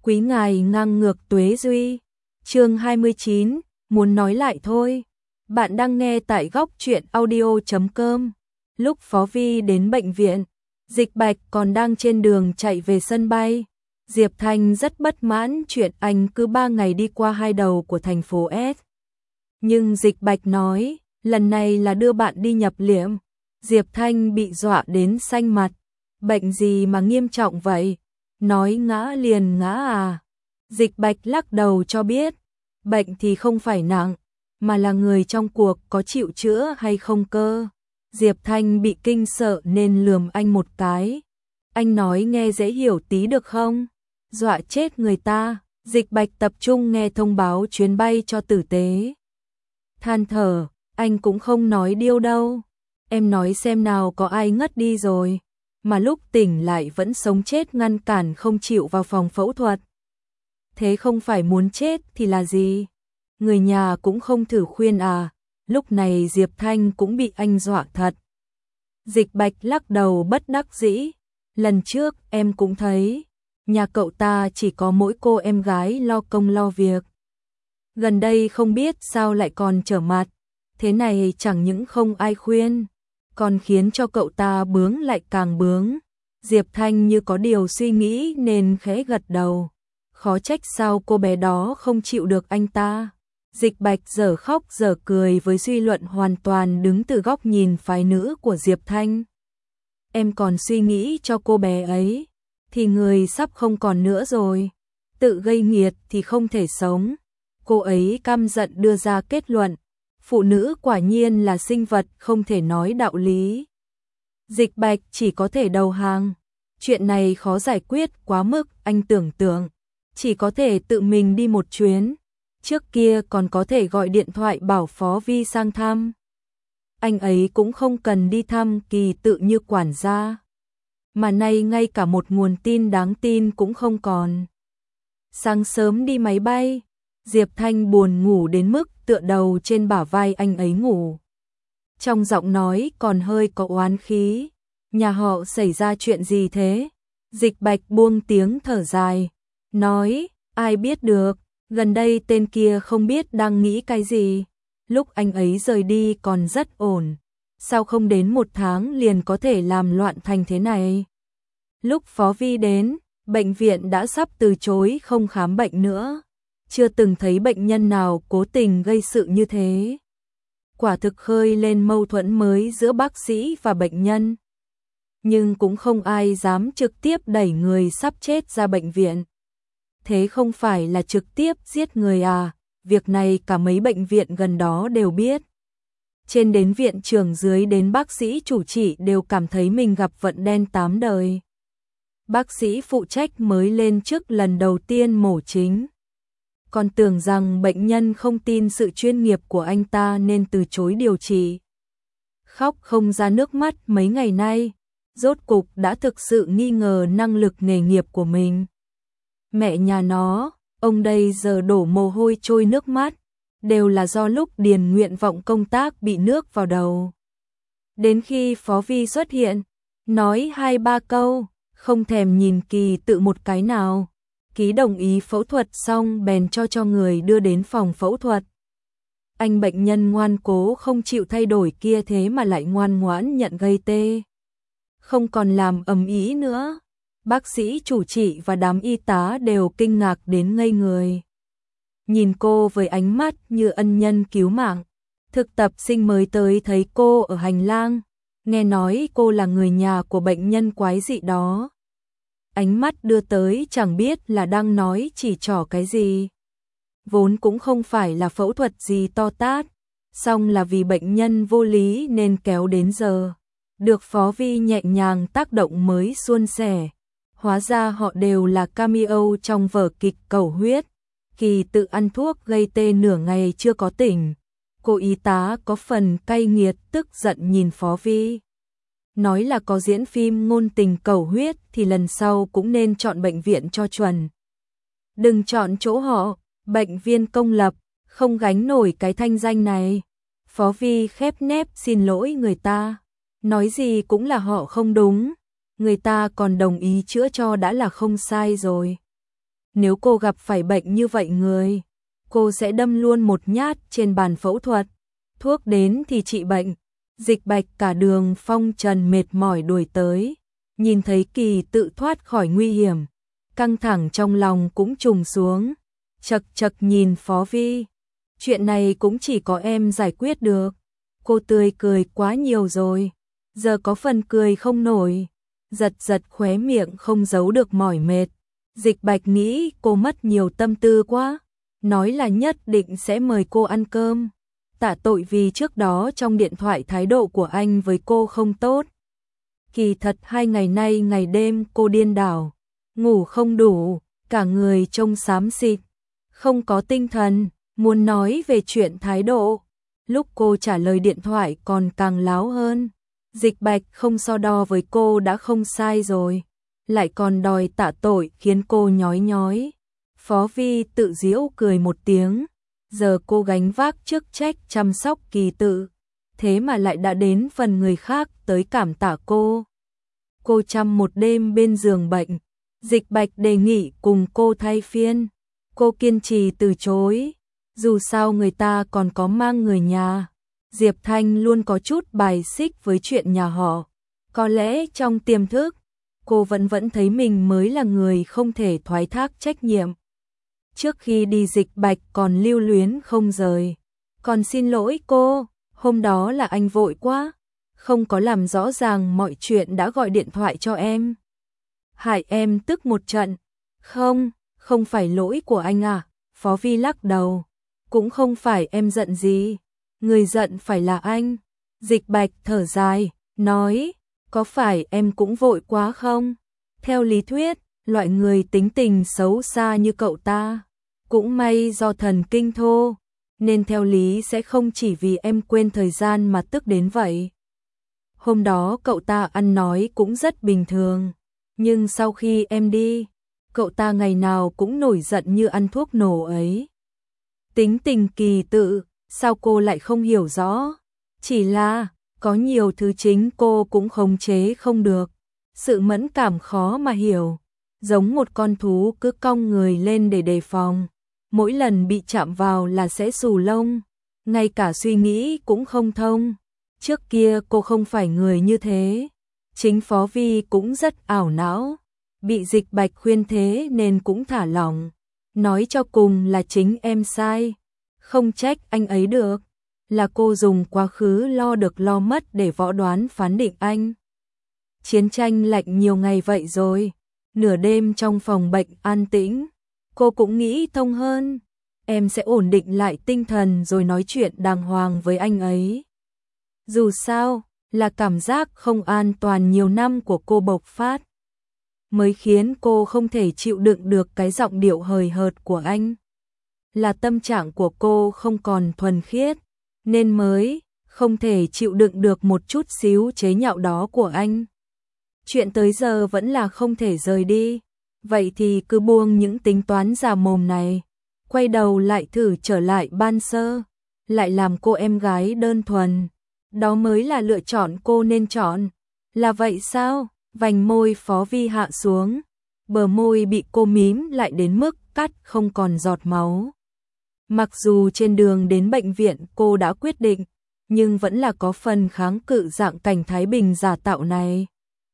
Quý ngài ngang ngược tuế duy. Chương 29, muốn nói lại thôi. Bạn đang nghe tại góc truyện audio.com. Lúc Phó Vi đến bệnh viện, Dịch Bạch còn đang trên đường chạy về sân bay. Diệp Thanh rất bất mãn chuyện anh cứ 3 ngày đi qua hai đầu của thành phố S. Nhưng Dịch Bạch nói, lần này là đưa bạn đi nhập liệm. Diệp Thanh bị dọa đến xanh mặt. Bệnh gì mà nghiêm trọng vậy? Nói ngã liền ngã à? Dịch Bạch lắc đầu cho biết, bệnh thì không phải nặng, mà là người trong cuộc có chịu chữa hay không cơ. Diệp Thanh bị kinh sợ nên lườm anh một cái. Anh nói nghe dễ hiểu tí được không? Dọa chết người ta. Dịch Bạch tập trung nghe thông báo chuyến bay cho tử tế. Than thở, anh cũng không nói điêu đâu. Em nói xem nào, có ai ngất đi rồi, mà lúc tỉnh lại vẫn sống chết ngăn cản không chịu vào phòng phẫu thuật. Thế không phải muốn chết thì là gì? Người nhà cũng không thử khuyên à? Lúc này Diệp Thanh cũng bị anh dọa thật. Dịch Bạch lắc đầu bất đắc dĩ. Lần trước em cũng thấy, nhà cậu ta chỉ có mỗi cô em gái lo công lo việc. Gần đây không biết sao lại còn trở mặt. Thế này chẳng những không ai khuyên, còn khiến cho cậu ta bướng lại càng bướng. Diệp Thanh như có điều suy nghĩ nên khẽ gật đầu. Khó trách sao cô bé đó không chịu được anh ta. Dịch Bạch dở khóc dở cười với suy luận hoàn toàn đứng từ góc nhìn phái nữ của Diệp Thanh. Em còn suy nghĩ cho cô bé ấy, thì người sắp không còn nữa rồi. Tự gây nghiệt thì không thể sống. Cô ấy căm giận đưa ra kết luận. Phụ nữ quả nhiên là sinh vật không thể nói đạo lý. Dịch Bạch chỉ có thể đầu hàng. Chuyện này khó giải quyết quá mức, anh tưởng tượng. Chỉ có thể tự mình đi một chuyến. Trước kia còn có thể gọi điện thoại bảo Phó Vi sang thăm. Anh ấy cũng không cần đi thăm Kỳ Tự như quản gia. Mà nay ngay cả một nguồn tin đáng tin cũng không còn. Sáng sớm đi máy bay, Diệp Thanh buồn ngủ đến mức tựa đầu trên bả vai anh ấy ngủ. Trong giọng nói còn hơi có oán khí. Nhà họ xảy ra chuyện gì thế? Dịch Bạch buông tiếng thở dài, nói, ai biết được, gần đây tên kia không biết đang nghĩ cái gì. Lúc anh ấy rời đi còn rất ổn, sao không đến 1 tháng liền có thể làm loạn thành thế này? Lúc Phó Vi đến, bệnh viện đã sắp từ chối không khám bệnh nữa. Chưa từng thấy bệnh nhân nào cố tình gây sự như thế. Quả thực khơi lên mâu thuẫn mới giữa bác sĩ và bệnh nhân. Nhưng cũng không ai dám trực tiếp đẩy người sắp chết ra bệnh viện. Thế không phải là trực tiếp giết người à? Việc này cả mấy bệnh viện gần đó đều biết. Trên đến viện trưởng dưới đến bác sĩ chủ trị đều cảm thấy mình gặp vận đen 8 đời. Bác sĩ phụ trách mới lên trước lần đầu tiên mổ chính. Còn tưởng rằng bệnh nhân không tin sự chuyên nghiệp của anh ta nên từ chối điều trị. Khóc không ra nước mắt mấy ngày nay, rốt cục đã thực sự nghi ngờ năng lực nghề nghiệp của mình. Mẹ nhà nó, ông đây giờ đổ mồ hôi trôi nước mắt, đều là do lúc điền nguyện vọng công tác bị nước vào đầu. Đến khi Phó Vi xuất hiện, nói 2-3 câu, không thèm nhìn Kỳ Tự một cái nào. Ký đồng ý phẫu thuật xong bèn cho người đưa đến phòng phẫu thuật. Anh bệnh nhân ngoan cố không chịu thay đổi kia thế mà lại ngoan ngoãn nhận gây tê. Không còn làm ầm ĩ nữa. Bác sĩ chủ trị và đám y tá đều kinh ngạc đến ngây người. Nhìn cô với ánh mắt như ân nhân cứu mạng. Thực tập sinh mới tới thấy cô ở hành lang, nghe nói cô là người nhà của bệnh nhân quái dị đó. Ánh mắt đưa tới chẳng biết là đang nói chỉ trỏ cái gì. Vốn cũng không phải là phẫu thuật gì to tát, song là vì bệnh nhân vô lý nên kéo đến giờ. Được Phó Vi nhẹ nhàng tác động mới suôn sẻ. Hóa ra họ đều là cameo trong vở kịch Cầu Huyết. Kỳ Tự ăn thuốc gây tê nửa ngày chưa có tỉnh. Cô y tá có phần cay nghiệt tức giận nhìn Phó Vi. Nói là có diễn phim ngôn tình cầu huyết thì lần sau cũng nên chọn bệnh viện cho chuẩn. Đừng chọn chỗ họ, bệnh viện công lập, không gánh nổi cái thanh danh này. Phó Vi khép nép xin lỗi người ta. Nói gì cũng là họ không đúng. Người ta còn đồng ý chữa cho đã là không sai rồi. nếu cô gặp phải bệnh như vậy người, cô sẽ đâm luôn một nhát trên bàn phẫu thuật. Thuốc đến thì trị bệnh. Dịch Bạch cả đường phong trần mệt mỏi đuổi tới, nhìn thấy Kỳ Tự thoát khỏi nguy hiểm, căng thẳng trong lòng cũng trùng xuống, chật chật nhìn Phó Vi. Chuyện này cũng chỉ có em giải quyết được. Cô tươi cười quá nhiều rồi, giờ có phần cười không nổi, giật giật khóe miệng không giấu được mỏi mệt. Dịch Bạch nghĩ cô mất nhiều tâm tư quá, nói là nhất định sẽ mời cô ăn cơm. Tạ tội vì trước đó trong điện thoại thái độ của anh với cô không tốt. Kỳ thật 2 ngày nay ngày đêm cô điên đảo, ngủ không đủ, cả người trông xám xịt, không có tinh thần, muốn nói về chuyện thái độ. Lúc cô trả lời điện thoại còn càng láo hơn. Dịch Bạch không so đo với cô đã không sai rồi, lại còn đòi tạ tội khiến cô nhói nhói. Phó Vi tự giễu cười một tiếng, giờ cô gánh vác chức trách chăm sóc Kỳ Tự, thế mà lại đã đến phần người khác tới cảm tạ cô. Cô chăm một đêm bên giường bệnh, Dịch Bạch đề nghị cùng cô thay phiên, cô kiên trì từ chối, dù sao người ta còn có mang người nhà. Diệp Thanh luôn có chút bài xích với chuyện nhà họ, có lẽ trong tiềm thức, cô vẫn thấy mình mới là người không thể thoái thác trách nhiệm. Trước khi đi Dịch Bạch còn lưu luyến không rời, còn xin lỗi cô, hôm đó là anh vội quá, không có làm rõ ràng mọi chuyện đã gọi điện thoại cho em. Hại em tức một trận. Không phải lỗi của anh à, Phó Vi lắc đầu, cũng không phải em giận gì, người giận phải là anh. Dịch Bạch thở dài, nói, có phải em cũng vội quá không? Theo lý thuyết, loại người tính tình xấu xa như cậu ta, cũng may do thần kinh thô, nên theo lý sẽ không chỉ vì em quên thời gian mà tức đến vậy. Hôm đó cậu ta ăn nói cũng rất bình thường, nhưng sau khi em đi, cậu ta ngày nào cũng nổi giận như ăn thuốc nổ ấy. Tính tình Kỳ Tự, sao cô lại không hiểu rõ? Chỉ là, có nhiều thứ chính cô cũng khống chế không được. Sự mẫn cảm khó mà hiểu, giống một con thú cứ cong người lên để đề phòng. Mỗi lần bị chạm vào là sẽ xù lông, ngay cả suy nghĩ cũng không thông. Trước kia cô không phải người như thế. Chính Phó Vi cũng rất ảo não, bị Dịch Bạch khuyên thế nên cũng thả lỏng. Nói cho cùng là chính em sai, không trách anh ấy được, là cô dùng quá khứ lo được lo mất để võ đoán phán định anh. Chiến tranh lạnh nhiều ngày vậy rồi, nửa đêm trong phòng bệnh an tĩnh, cô cũng nghĩ thông hơn, em sẽ ổn định lại tinh thần rồi nói chuyện đàng hoàng với anh ấy. Dù sao, là cảm giác không an toàn nhiều năm của cô bộc phát, mới khiến cô không thể chịu đựng được cái giọng điệu hời hợt của anh. Là tâm trạng của cô không còn thuần khiết, nên mới không thể chịu đựng được một chút xíu chế nhạo đó của anh. Chuyện tới giờ vẫn là không thể rời đi, vậy thì cứ buông những tính toán già mồm này, quay đầu lại thử trở lại ban sơ, lại làm cô em gái đơn thuần. Đó mới là lựa chọn cô nên chọn. Là vậy sao? Vành môi Phó Vi hạ xuống, bờ môi bị cô mím lại đến mức cắt không còn giọt máu. Mặc dù trên đường đến bệnh viện cô đã quyết định, nhưng vẫn là có phần kháng cự dạng cảnh Thái Bình giả tạo này.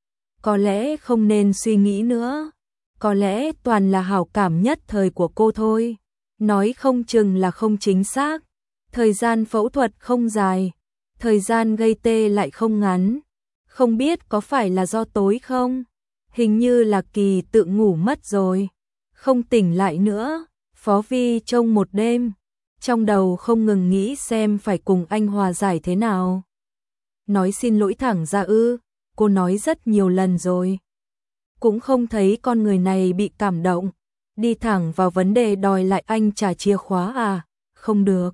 Có lẽ không nên suy nghĩ nữa, có lẽ toàn là hảo cảm nhất thời của cô thôi. Nói không chừng là không chính xác, thời gian phẫu thuật không dài, thời gian gây tê lại không ngắn. Không biết có phải là do tối không? Hình như là Kỳ Tự ngủ mất rồi, không tỉnh lại nữa. Phó Vi trông một đêm, trong đầu không ngừng nghĩ xem phải cùng anh hòa giải thế nào. Nói xin lỗi thẳng ra ư? Cô nói rất nhiều lần rồi, cũng không thấy con người này bị cảm động. Đi thẳng vào vấn đề đòi lại anh trả chìa khóa à? Không được.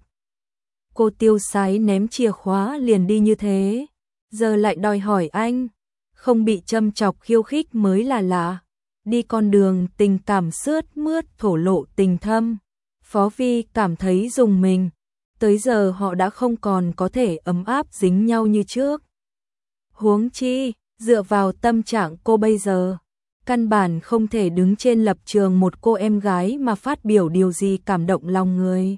Cô tiêu sái ném chìa khóa liền đi như thế, giờ lại đòi hỏi anh, không bị châm chọc khiêu khích mới là lạ. Đi con đường tình cảm sướt mướt thổ lộ tình thâm, Phó Vi cảm thấy rùng mình. Tới giờ họ đã không còn có thể ấm áp dính nhau như trước. Huống chi, dựa vào tâm trạng cô bây giờ, căn bản không thể đứng trên lập trường một cô em gái mà phát biểu điều gì cảm động lòng người.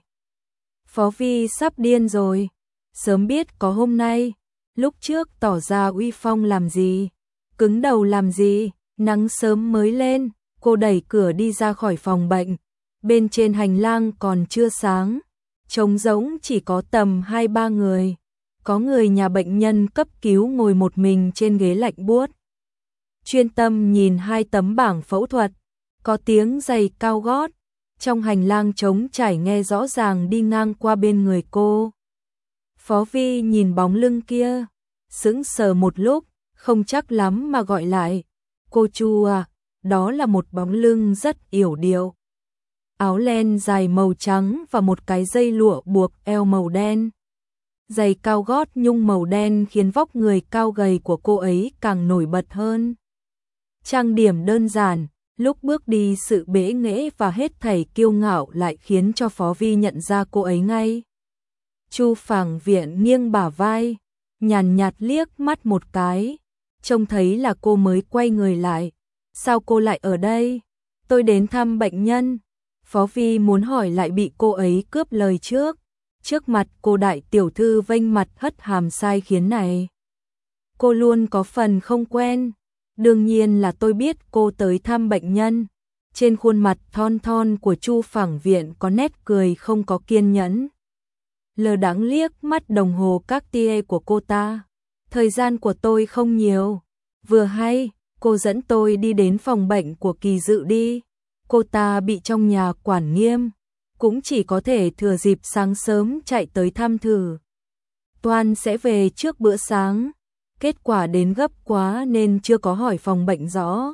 Phó Vi sắp điên rồi, sớm biết có hôm nay, lúc trước tỏ ra uy phong làm gì, cứng đầu làm gì, nắng sớm mới lên, cô đẩy cửa đi ra khỏi phòng bệnh, bên trên hành lang còn chưa sáng, trống rỗng chỉ có tầm 2-3 người, có người nhà bệnh nhân cấp cứu ngồi một mình trên ghế lạnh buốt. Chuyên tâm nhìn 2 tấm bảng phẫu thuật, có tiếng giày cao gót, trong hành lang trống trải nghe rõ ràng đi ngang qua bên người cô. Phó Vi nhìn bóng lưng kia, sững sờ một lúc, không chắc lắm mà gọi lại, cô Chu à, đó là một bóng lưng rất yểu điệu. Áo len dài màu trắng và một cái dây lụa buộc eo màu đen. Giày cao gót nhung màu đen khiến vóc người cao gầy của cô ấy càng nổi bật hơn. Trang điểm đơn giản, lúc bước đi sự bẽ nghễ và hết thảy kiêu ngạo lại khiến cho Phó Vi nhận ra cô ấy ngay. Chu Phảng Viện nghiêng bả vai, nhàn nhạt liếc mắt một cái, trông thấy là cô mới quay người lại. Sao cô lại ở đây? Tôi đến thăm bệnh nhân. Phó Vi muốn hỏi lại bị cô ấy cướp lời trước. Trước mặt cô đại tiểu thư vênh mặt hất hàm sai khiến này. Cô luôn có phần không quen. Đương nhiên là tôi biết cô tới thăm bệnh nhân. Trên khuôn mặt thon thon của Chu Phảng Viện có nét cười không có kiên nhẫn. Lờ đãng liếc mắt đồng hồ Cartier của cô ta. Thời gian của tôi không nhiều. Vừa hay, cô dẫn tôi đi đến phòng bệnh của Kỳ Dự đi. Cô ta bị trong nhà quản nghiêm, cũng chỉ có thể thừa dịp sáng sớm chạy tới thăm thử. Toan sẽ về trước bữa sáng. Kết quả đến gấp quá nên chưa có hỏi phòng bệnh rõ.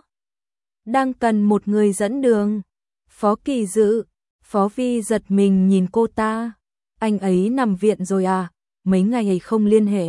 Đang cần một người dẫn đường. Phó Kỳ Dự. Phó Vi giật mình nhìn cô ta. Anh ấy nằm viện rồi à? Mấy ngày ấy không liên hệ.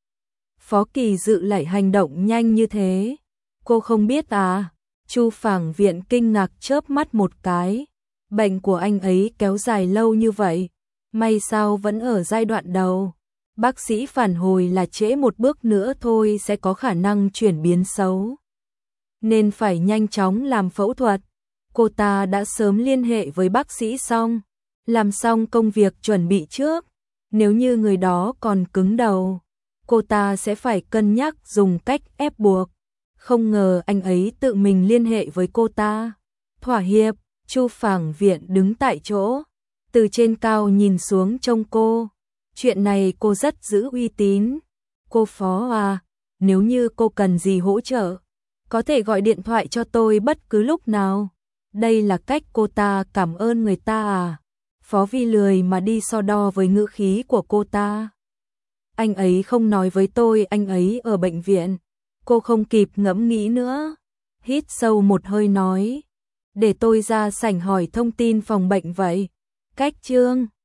Phó Kỳ Dự lại hành động nhanh như thế. Cô không biết à? Chu Phảng Viện kinh ngạc chớp mắt một cái. Bệnh của anh ấy kéo dài lâu như vậy. May sao vẫn ở giai đoạn đầu. Bác sĩ phản hồi là trễ một bước nữa thôi sẽ có khả năng chuyển biến xấu. Nên phải nhanh chóng làm phẫu thuật. Cô ta đã sớm liên hệ với bác sĩ xong. Làm xong công việc chuẩn bị trước. Nếu như người đó còn cứng đầu, cô ta sẽ phải cân nhắc dùng cách ép buộc. Không ngờ anh ấy tự mình liên hệ với cô ta. Thỏa hiệp, Chu Phảng Viện đứng tại chỗ, từ trên cao nhìn xuống trông cô. Chuyện này cô rất giữ uy tín. Cô Phó à, nếu như cô cần gì hỗ trợ, có thể gọi điện thoại cho tôi bất cứ lúc nào. Đây là cách cô ta cảm ơn người ta à? Phó Vi lười mà đi so đo với ngữ khí của cô ta. Anh ấy không nói với tôi anh ấy ở bệnh viện. Cô không kịp ngẫm nghĩ nữa. Hít sâu một hơi nói. Để tôi ra sảnh hỏi thông tin phòng bệnh vậy. Cách Trương.